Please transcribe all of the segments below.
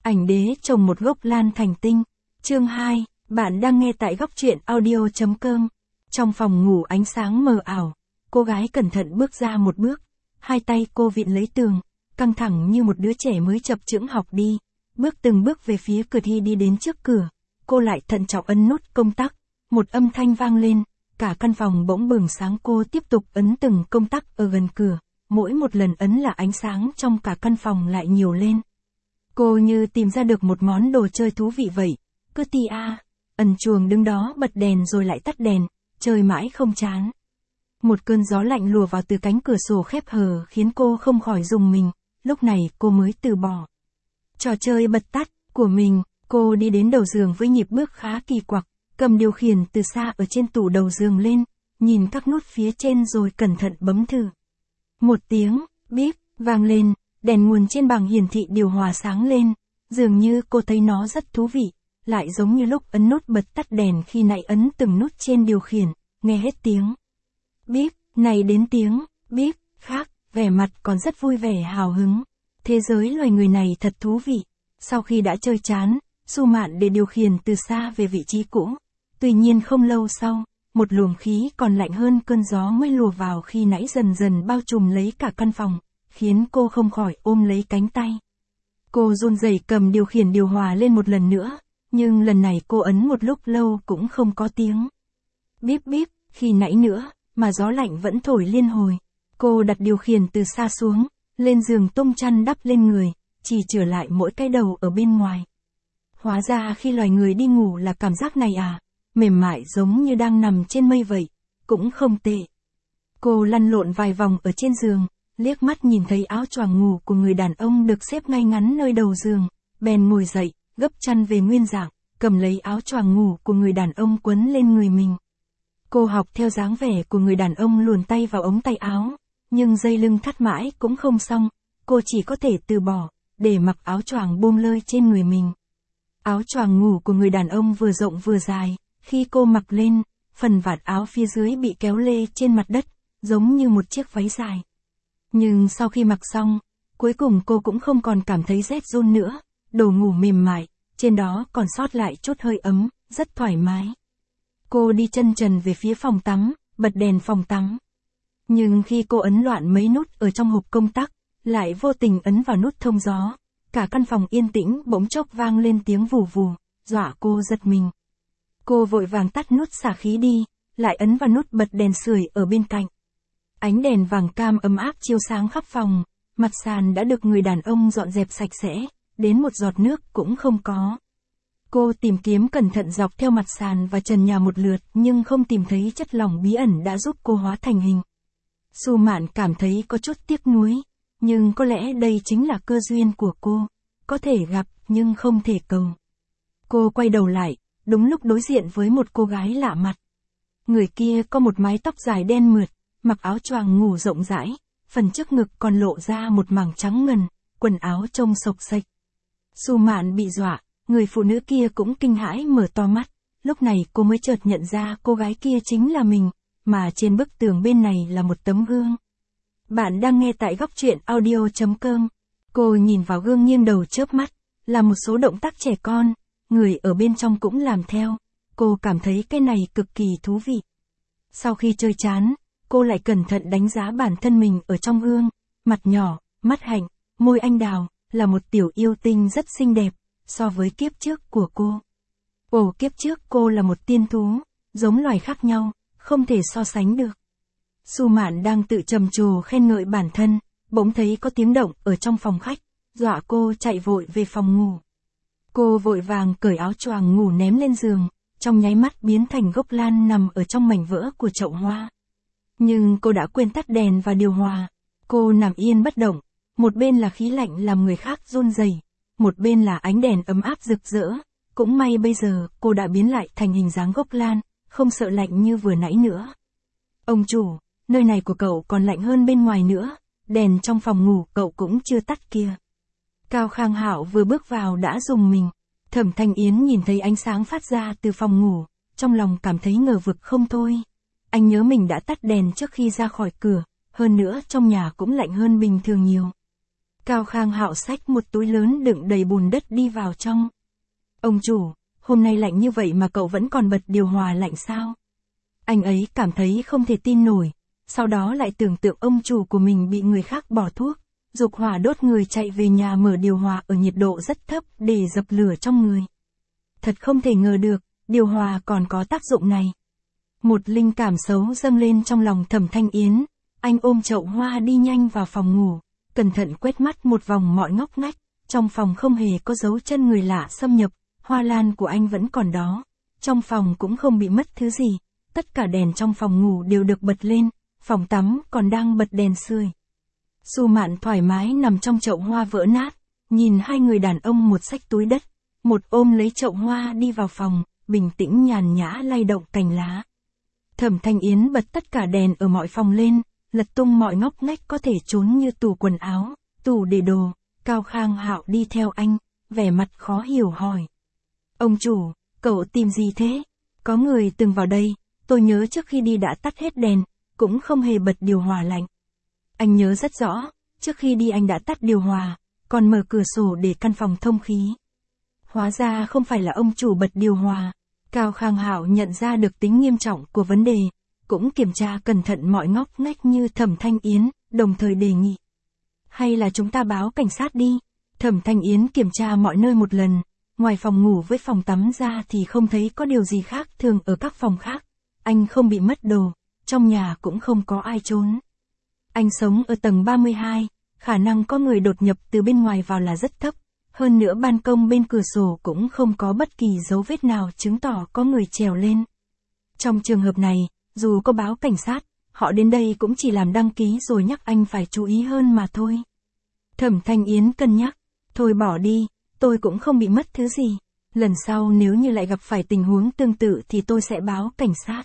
Ảnh đế trồng một gốc lan thành tinh. Chương 2, bạn đang nghe tại góc truyện audio.com. Trong phòng ngủ ánh sáng mờ ảo, cô gái cẩn thận bước ra một bước, hai tay cô vịn lấy tường, căng thẳng như một đứa trẻ mới chập chững học đi, bước từng bước về phía cửa thi đi đến trước cửa, cô lại thận trọng ấn nút công tắc, một âm thanh vang lên, cả căn phòng bỗng bừng sáng. Cô tiếp tục ấn từng công tắc ở gần cửa, mỗi một lần ấn là ánh sáng trong cả căn phòng lại nhiều lên. Cô như tìm ra được một món đồ chơi thú vị vậy, cứ ẩn chuồng đứng đó bật đèn rồi lại tắt đèn, chơi mãi không chán. Một cơn gió lạnh lùa vào từ cánh cửa sổ khép hờ khiến cô không khỏi rùng mình, lúc này cô mới từ bỏ trò chơi bật tắt của mình, cô đi đến đầu giường với nhịp bước khá kỳ quặc, cầm điều khiển từ xa ở trên tủ đầu giường lên, nhìn các nút phía trên rồi cẩn thận bấm thử. Một tiếng bíp vang lên, đèn nguồn trên bảng hiển thị điều hòa sáng lên, dường như cô thấy nó rất thú vị, lại giống như lúc ấn nút bật tắt đèn khi nãy ấn từng nút trên điều khiển, nghe hết tiếng bíp này đến tiếng bíp khác, vẻ mặt còn rất vui vẻ hào hứng. Thế giới loài người này thật thú vị. Sau khi đã chơi chán, Su Mạn để điều khiển từ xa về vị trí cũ. Tuy nhiên không lâu sau, một luồng khí còn lạnh hơn cơn gió mới lùa vào khi nãy dần dần bao trùm lấy cả căn phòng, khiến cô không khỏi ôm lấy cánh tay. Cô run rẩy cầm điều khiển điều hòa lên một lần nữa, nhưng lần này cô ấn một lúc lâu cũng không có tiếng bíp bíp khi nãy nữa, mà gió lạnh vẫn thổi liên hồi. Cô đặt điều khiển từ xa xuống, lên giường tung chăn đắp lên người, chỉ trở lại mỗi cái đầu ở bên ngoài. Hóa ra khi loài người đi ngủ là cảm giác này à, mềm mại giống như đang nằm trên mây vậy, cũng không tệ. Cô lăn lộn vài vòng ở trên giường, liếc mắt nhìn thấy áo choàng ngủ của người đàn ông được xếp ngay ngắn nơi đầu giường, bèn ngồi dậy, gấp chăn về nguyên dạng, cầm lấy áo choàng ngủ của người đàn ông quấn lên người mình. Cô học theo dáng vẻ của người đàn ông luồn tay vào ống tay áo, nhưng dây lưng thắt mãi cũng không xong, cô chỉ có thể từ bỏ, để mặc áo choàng buông lơi trên người mình. Áo choàng ngủ của người đàn ông vừa rộng vừa dài, khi cô mặc lên, phần vạt áo phía dưới bị kéo lê trên mặt đất, giống như một chiếc váy dài. Nhưng sau khi mặc xong, cuối cùng cô cũng không còn cảm thấy rét run nữa, đồ ngủ mềm mại, trên đó còn sót lại chút hơi ấm, rất thoải mái. Cô đi chân trần về phía phòng tắm, bật đèn phòng tắm. Nhưng khi cô ấn loạn mấy nút ở trong hộp công tắc, lại vô tình ấn vào nút thông gió, cả căn phòng yên tĩnh bỗng chốc vang lên tiếng vù vù, dọa cô giật mình. Cô vội vàng tắt nút xả khí đi, lại ấn vào nút bật đèn sưởi ở bên cạnh. Ánh đèn vàng cam ấm áp chiếu sáng khắp phòng, mặt sàn đã được người đàn ông dọn dẹp sạch sẽ, đến một giọt nước cũng không có. Cô tìm kiếm cẩn thận dọc theo mặt sàn và trần nhà một lượt nhưng không tìm thấy chất lỏng bí ẩn đã giúp cô hóa thành hình. Su Mạn cảm thấy có chút tiếc nuối, nhưng có lẽ đây chính là cơ duyên của cô, có thể gặp nhưng không thể cầu. Cô quay đầu lại, đúng lúc đối diện với một cô gái lạ mặt. Người kia có một mái tóc dài đen mượt, mặc áo choàng ngủ rộng rãi, phần trước ngực còn lộ ra một mảng trắng ngần, quần áo trông xộc xệch. Su Mạn bị dọa, người phụ nữ kia cũng kinh hãi mở to mắt, lúc này cô mới chợt nhận ra cô gái kia chính là mình, mà trên bức tường bên này là một tấm gương. Bạn đang nghe tại góc truyện audio.com. Cô nhìn vào gương nghiêng đầu chớp mắt, là một số động tác trẻ con, người ở bên trong cũng làm theo. Cô cảm thấy cái này cực kỳ thú vị. Sau khi chơi chán, cô lại cẩn thận đánh giá bản thân mình ở trong gương, mặt nhỏ, mắt hạnh, môi anh đào, là một tiểu yêu tinh rất xinh đẹp, so với kiếp trước của cô. Kiếp trước cô là một tiên thú, giống loài khác nhau, không thể so sánh được. Su Mạn đang tự trầm trồ khen ngợi bản thân, bỗng thấy có tiếng động ở trong phòng khách, dọa cô chạy vội về phòng ngủ. Cô vội vàng cởi áo choàng ngủ ném lên giường, trong nháy mắt biến thành gốc lan nằm ở trong mảnh vỡ của chậu hoa. Nhưng cô đã quên tắt đèn và điều hòa. Cô nằm yên bất động, một bên là khí lạnh làm người khác run rẩy, một bên là ánh đèn ấm áp rực rỡ. Cũng may bây giờ cô đã biến lại thành hình dáng gốc lan, không sợ lạnh như vừa nãy nữa. Ông chủ, nơi này của cậu còn lạnh hơn bên ngoài nữa, đèn trong phòng ngủ cậu cũng chưa tắt kia. Cao Khang Hạo vừa bước vào đã rùng mình. Thẩm Thanh Yến nhìn thấy ánh sáng phát ra từ phòng ngủ, trong lòng cảm thấy ngờ vực không thôi. Anh nhớ mình đã tắt đèn trước khi ra khỏi cửa, hơn nữa trong nhà cũng lạnh hơn bình thường nhiều. Cao Khang Hạo xách một túi lớn đựng đầy bùn đất đi vào trong. Ông chủ, hôm nay lạnh như vậy mà cậu vẫn còn bật điều hòa lạnh sao? Anh ấy cảm thấy không thể tin nổi, sau đó lại tưởng tượng ông chủ của mình bị người khác bỏ thuốc, dục hỏa đốt người chạy về nhà mở điều hòa ở nhiệt độ rất thấp để dập lửa trong người. Thật không thể ngờ được, điều hòa còn có tác dụng này. Một linh cảm xấu dâng lên trong lòng Thẩm Thanh Yến, anh ôm chậu hoa đi nhanh vào phòng ngủ, cẩn thận quét mắt một vòng mọi ngóc ngách, trong phòng không hề có dấu chân người lạ xâm nhập, hoa lan của anh vẫn còn đó, trong phòng cũng không bị mất thứ gì, tất cả đèn trong phòng ngủ đều được bật lên, phòng tắm còn đang bật đèn sưởi. Su Mạn thoải mái nằm trong chậu hoa vỡ nát, nhìn hai người đàn ông một xách túi đất, một ôm lấy chậu hoa đi vào phòng, bình tĩnh nhàn nhã lay động cành lá. Thẩm Thanh Yến bật tất cả đèn ở mọi phòng lên, lật tung mọi ngóc ngách có thể trốn như tủ quần áo, tủ để đồ. Cao Khang Hạo đi theo anh, vẻ mặt khó hiểu hỏi. Ông chủ, cậu tìm gì thế? Có người từng vào đây, tôi nhớ trước khi đi đã tắt hết đèn, cũng không hề bật điều hòa lạnh. Anh nhớ rất rõ, trước khi đi anh đã tắt điều hòa, còn mở cửa sổ để căn phòng thông khí. Hóa ra không phải là ông chủ bật điều hòa. Cao Khang Hạo nhận ra được tính nghiêm trọng của vấn đề, cũng kiểm tra cẩn thận mọi ngóc ngách như Thẩm Thanh Yến, đồng thời đề nghị. Hay là chúng ta báo cảnh sát đi? Thẩm Thanh Yến kiểm tra mọi nơi một lần, ngoài phòng ngủ với phòng tắm ra thì không thấy có điều gì khác thường ở các phòng khác. Anh không bị mất đồ, trong nhà cũng không có ai trốn. Anh sống ở tầng 32, khả năng có người đột nhập từ bên ngoài vào là rất thấp. Hơn nữa ban công bên cửa sổ cũng không có bất kỳ dấu vết nào chứng tỏ có người trèo lên. Trong trường hợp này, dù có báo cảnh sát, họ đến đây cũng chỉ làm đăng ký rồi nhắc anh phải chú ý hơn mà thôi. Thẩm Thanh Yến cân nhắc, thôi bỏ đi, tôi cũng không bị mất thứ gì. Lần sau nếu như lại gặp phải tình huống tương tự thì tôi sẽ báo cảnh sát.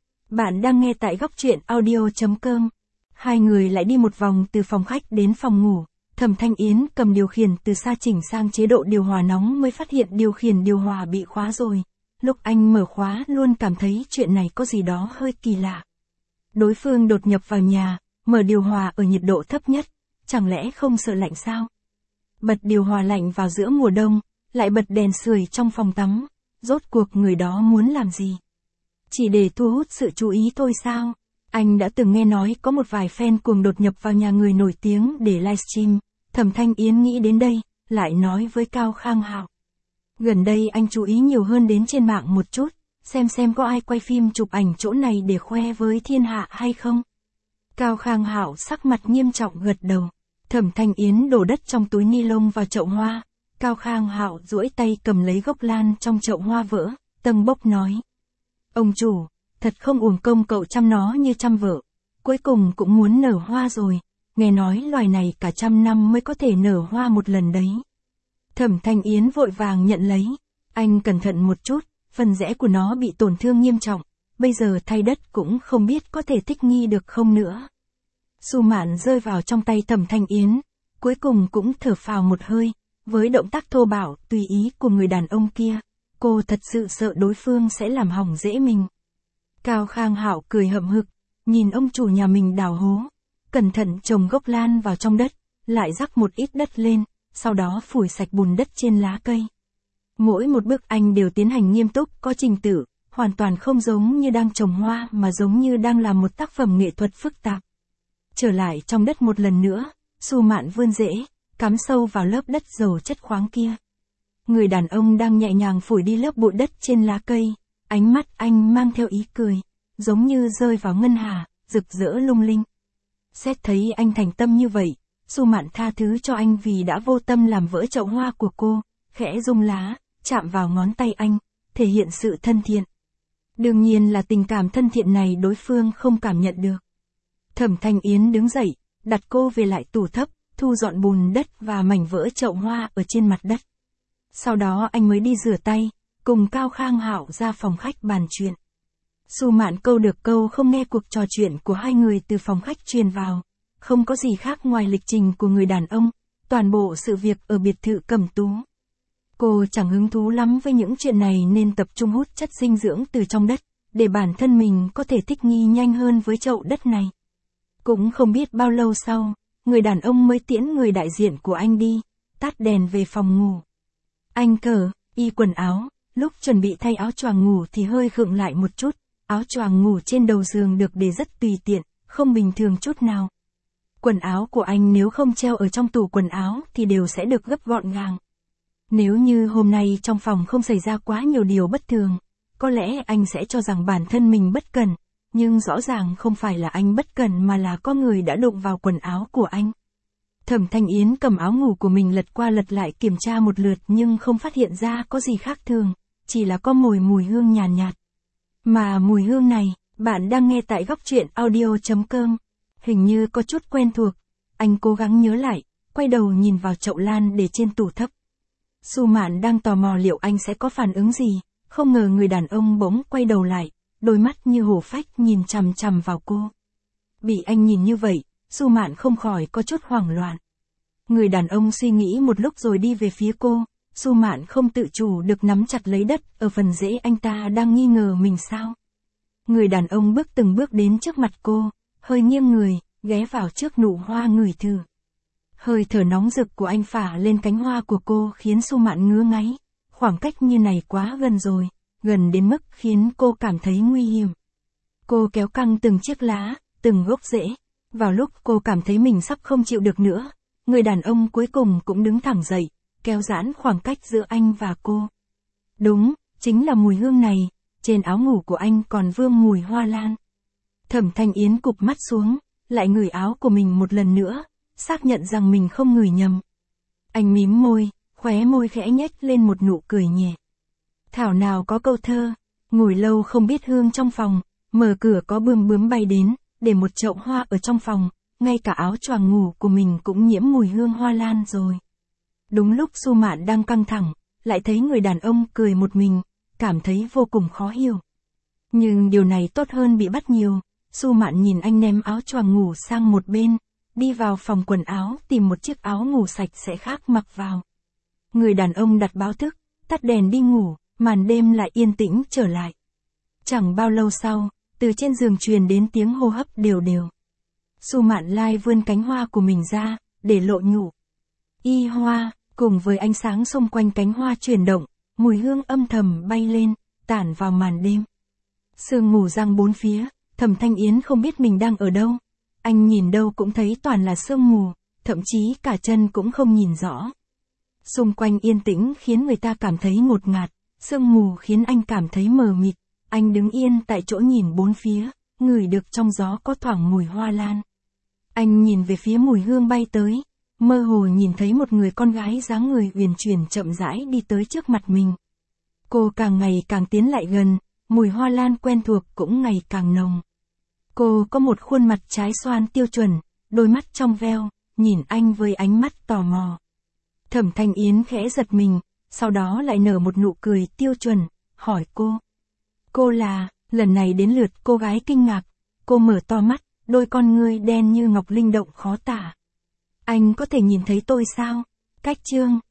Bạn đang nghe tại góc truyện audio.com. Hai người lại đi một vòng từ phòng khách đến phòng ngủ. Thẩm Thanh Yến cầm điều khiển từ xa chỉnh sang chế độ điều hòa nóng mới phát hiện điều khiển điều hòa bị khóa rồi. Lúc anh mở khóa luôn cảm thấy chuyện này có gì đó hơi kỳ lạ. Đối phương đột nhập vào nhà, mở điều hòa ở nhiệt độ thấp nhất, chẳng lẽ không sợ lạnh sao? Bật điều hòa lạnh vào giữa mùa đông, lại bật đèn sưởi trong phòng tắm, rốt cuộc người đó muốn làm gì? Chỉ để thu hút sự chú ý thôi sao? Anh đã từng nghe nói có một vài fan cuồng đột nhập vào nhà người nổi tiếng để livestream. Thẩm Thanh Yến nghĩ đến đây, lại nói với Cao Khang Hạo. Gần đây anh chú ý nhiều hơn đến trên mạng một chút, xem có ai quay phim chụp ảnh chỗ này để khoe với thiên hạ hay không. Cao Khang Hạo sắc mặt nghiêm trọng gật đầu. Thẩm Thanh Yến đổ đất trong túi ni lông vào chậu hoa. Cao Khang Hạo duỗi tay cầm lấy gốc lan trong chậu hoa vỡ, tâng bốc nói. Ông chủ, thật không uổng công cậu chăm nó như chăm vợ, cuối cùng cũng muốn nở hoa rồi. Nghe nói loài này cả 100 năm mới có thể nở hoa một lần đấy. Thẩm Thanh Yến vội vàng nhận lấy. Anh cẩn thận một chút, phần rễ của nó bị tổn thương nghiêm trọng. Bây giờ thay đất cũng không biết có thể thích nghi được không nữa. Su Mạn rơi vào trong tay Thẩm Thanh Yến. Cuối cùng cũng thở phào một hơi. Với động tác thô bạo, tùy ý của người đàn ông kia. Cô thật sự sợ đối phương sẽ làm hỏng rễ mình. Cao Khang Hạo cười hậm hực. Nhìn ông chủ nhà mình đào hố. Cẩn thận trồng gốc lan vào trong đất, lại rắc một ít đất lên, sau đó phủi sạch bùn đất trên lá cây. Mỗi một bước anh đều tiến hành nghiêm túc, có trình tự, hoàn toàn không giống như đang trồng hoa mà giống như đang làm một tác phẩm nghệ thuật phức tạp. Trở lại trong đất một lần nữa, Su Mạn vươn rễ, cắm sâu vào lớp đất giàu chất khoáng kia. Người đàn ông đang nhẹ nhàng phủi đi lớp bụi đất trên lá cây, ánh mắt anh mang theo ý cười, giống như rơi vào ngân hà, rực rỡ lung linh. Xét thấy anh thành tâm như vậy, Su Mạn tha thứ cho anh vì đã vô tâm làm vỡ chậu hoa của cô, khẽ rung lá, chạm vào ngón tay anh, thể hiện sự thân thiện. Đương nhiên là tình cảm thân thiện này đối phương không cảm nhận được. Thẩm Thanh Yến đứng dậy, đặt cô về lại tủ thấp, thu dọn bùn đất và mảnh vỡ chậu hoa ở trên mặt đất. Sau đó anh mới đi rửa tay, cùng Cao Khang Hạo ra phòng khách bàn chuyện. Su Mạn câu được câu không nghe cuộc trò chuyện của hai người từ phòng khách truyền vào. Không có gì khác ngoài lịch trình của người đàn ông, toàn bộ sự việc ở biệt thự Cẩm Tú. Cô chẳng hứng thú lắm với những chuyện này nên tập trung hút chất dinh dưỡng từ trong đất, để bản thân mình có thể thích nghi nhanh hơn với chậu đất này. Cũng không biết bao lâu sau, người đàn ông mới tiễn người đại diện của anh đi, tắt đèn về phòng ngủ. Anh cởi y quần áo, lúc chuẩn bị thay áo choàng ngủ thì hơi khựng lại một chút, áo choàng ngủ trên đầu giường được để rất tùy tiện, không bình thường chút nào. Quần áo của anh nếu không treo ở trong tủ quần áo thì đều sẽ được gấp gọn gàng. Nếu như hôm nay trong phòng không xảy ra quá nhiều điều bất thường, có lẽ anh sẽ cho rằng bản thân mình bất cẩn, nhưng rõ ràng không phải là anh bất cẩn mà là có người đã đụng vào quần áo của anh. Thẩm Thanh Yến cầm áo ngủ của mình lật qua lật lại kiểm tra một lượt nhưng không phát hiện ra có gì khác thường, chỉ là có mùi hương nhàn nhạt. Mà mùi hương này, bạn đang nghe tại góc truyện audio.com. Hình như có chút quen thuộc, anh cố gắng nhớ lại, quay đầu nhìn vào chậu lan để trên tủ thấp. Su Mạn đang tò mò liệu anh sẽ có phản ứng gì, không ngờ người đàn ông bỗng quay đầu lại, đôi mắt như hổ phách nhìn chằm chằm vào cô. Bị anh nhìn như vậy, Su Mạn không khỏi có chút hoảng loạn. Người đàn ông suy nghĩ một lúc rồi đi về phía cô, Su Mạn không tự chủ được nắm chặt lấy đất, ở phần rễ anh ta đang nghi ngờ mình sao. Người đàn ông bước từng bước đến trước mặt cô, hơi nghiêng người, ghé vào trước nụ hoa ngửi thử. Hơi thở nóng rực của anh phả lên cánh hoa của cô khiến Su Mạn ngứa ngáy, khoảng cách như này quá gần rồi, gần đến mức khiến cô cảm thấy nguy hiểm. Cô kéo căng từng chiếc lá, từng gốc rễ, vào lúc cô cảm thấy mình sắp không chịu được nữa, người đàn ông cuối cùng cũng đứng thẳng dậy, kéo giãn khoảng cách giữa anh và cô. Đúng, chính là mùi hương này, trên áo ngủ của anh còn vương mùi hoa lan. Thẩm Thanh Yến cụp mắt xuống, lại ngửi áo của mình một lần nữa, xác nhận rằng mình không ngửi nhầm. Anh mím môi, khóe môi khẽ nhếch lên một nụ cười nhẹ. Thảo nào có câu thơ, ngồi lâu không biết hương trong phòng, mở cửa có bướm bướm bay đến, để một chậu hoa ở trong phòng, ngay cả áo choàng ngủ của mình cũng nhiễm mùi hương hoa lan rồi. Đúng lúc Su Mạn đang căng thẳng, lại thấy người đàn ông cười một mình, cảm thấy vô cùng khó hiểu. Nhưng điều này tốt hơn bị bắt nhiều, Su Mạn nhìn anh ném áo choàng ngủ sang một bên, đi vào phòng quần áo tìm một chiếc áo ngủ sạch sẽ khác mặc vào. Người đàn ông đặt báo thức, tắt đèn đi ngủ, màn đêm lại yên tĩnh trở lại. Chẳng bao lâu sau, từ trên giường truyền đến tiếng hô hấp đều đều. Su Mạn lai vươn cánh hoa của mình ra, để lộ nhụ. Y hoa, cùng với ánh sáng xung quanh cánh hoa chuyển động, mùi hương âm thầm bay lên, tản vào màn đêm. Sương mù giăng bốn phía, Thẩm Thanh Yến không biết mình đang ở đâu. Anh nhìn đâu cũng thấy toàn là sương mù, thậm chí cả chân cũng không nhìn rõ. Xung quanh yên tĩnh khiến người ta cảm thấy ngột ngạt, sương mù khiến anh cảm thấy mờ mịt. Anh đứng yên tại chỗ nhìn bốn phía, ngửi được trong gió có thoảng mùi hoa lan. Anh nhìn về phía mùi hương bay tới, mơ hồ nhìn thấy một người con gái dáng người uyển chuyển chậm rãi đi tới trước mặt mình. Cô càng ngày càng tiến lại gần, mùi hoa lan quen thuộc cũng ngày càng nồng. Cô có một khuôn mặt trái xoan tiêu chuẩn, đôi mắt trong veo, nhìn anh với ánh mắt tò mò. Thẩm Thanh Yến khẽ giật mình, sau đó lại nở một nụ cười tiêu chuẩn, hỏi cô. Cô là, lần này đến lượt cô gái kinh ngạc, cô mở to mắt, đôi con ngươi đen như ngọc linh động khó tả. Anh có thể nhìn thấy tôi sao? Cách chương